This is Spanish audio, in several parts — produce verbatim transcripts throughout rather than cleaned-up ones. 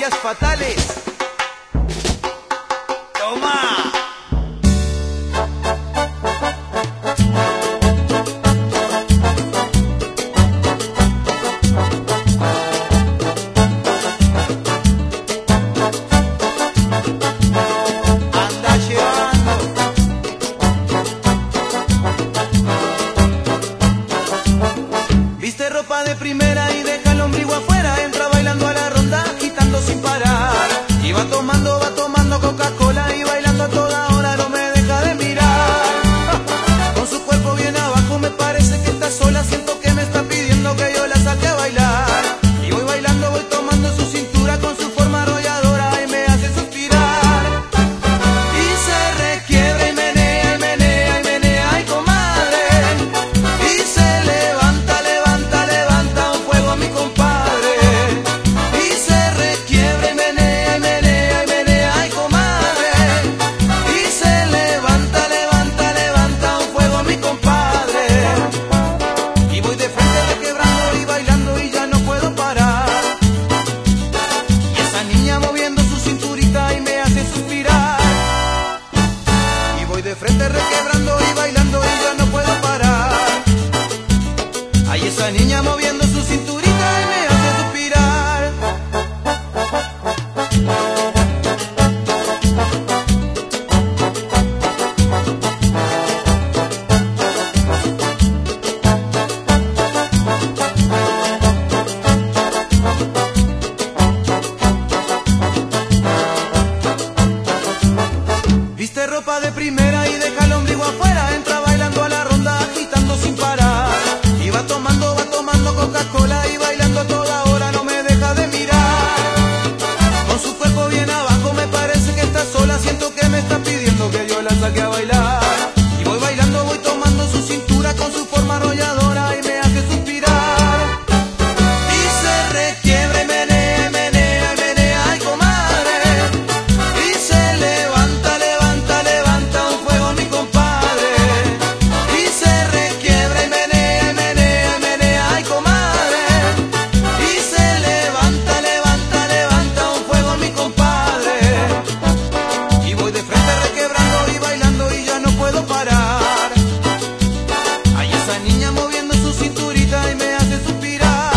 Ellas fatales. Toma. Viste ropa de primera y deja el ombligo afuera. Entra bailando a la ronda, agitando sin parar. Y va tomando, va tomando Coca-Cola y bailando a toda hora, no me deja de mirar. Con su cuerpo bien abajo me parece que está sola. Siento que me está pidiendo que yo la saque a bailar. Y voy bailando, voy tomando su cintura con su forma arrolladora y me hace suspirar. Y se requiebra y menea, y menea, y menea, ay comadre. Y se levanta, levanta, levanta un fuego mi compadre. Y se requiebra y menea, y menea, y menea, ay comadre. Y se levanta, levanta, levanta un fuego mi compadre. Y voy de frente requebrando y bailando y ya no puedo parar. Y esa niña moviendo su cinturita y me hace suspirar. Y voy de frente requebrando y bailando y ya no puedo parar. Ay, esa niña moviendo su cinturita y me hace suspirar. Viste ropa de primera y deja el ombligo afuera. Entra bailando a la ronda, agitando sin parar. Y va tomando, va tomando Coca-Cola y bailando a toda hora, no me deja de mirar. Con su cuerpo bien abajo me parece que está sola. Siento que me está pidiendo que yo la saque a bailar. Y voy bailando, voy tomando su cintura con su forma arrolladora y me hace suspirar. Y se requiebra y menea, menea, menea, ay comadre. Y se levanta, levanta, levanta un fuego mi compadre. Y se requiebra y menea, menea, menea, ay comadre. Y se levanta, levanta, levanta un fuego mi compadre. Y voy de frente requebrando y bailando y ya no puedo parar. Ay, esa niña moviendo su cinturita y me hace suspirar.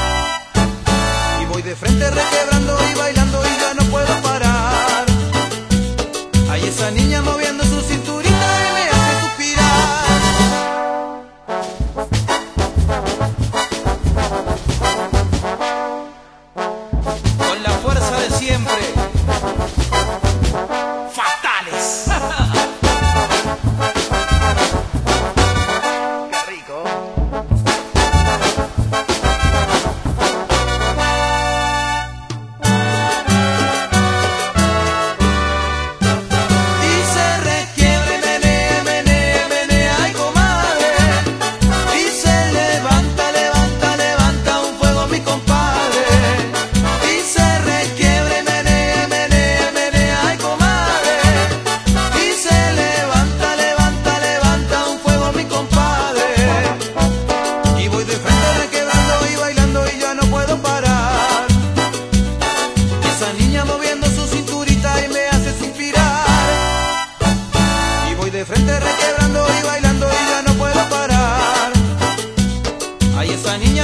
Y voy de frente requebrando y bailando y ya no puedo parar. Ay, esa niña moviendo su cinturita y me hace suspirar. Con la fuerza de siempre. Fatales. Qué rico. Y se requiebra y menea, menea, menea, ay comadre. Y se levanta, levanta, levanta un fuego mi compadre. Y se requiebra y menea, menea, menea, ay comadre. Y se levanta, levanta, levanta un fuego mi compadre. Y voy de frente requebrando y bailando y ya no puedo parar. Esa niña moviendo su cinturita y me hace suspirar. Y voy de frente requebrando y bailando y ya no puedo parar. Ay, esa niña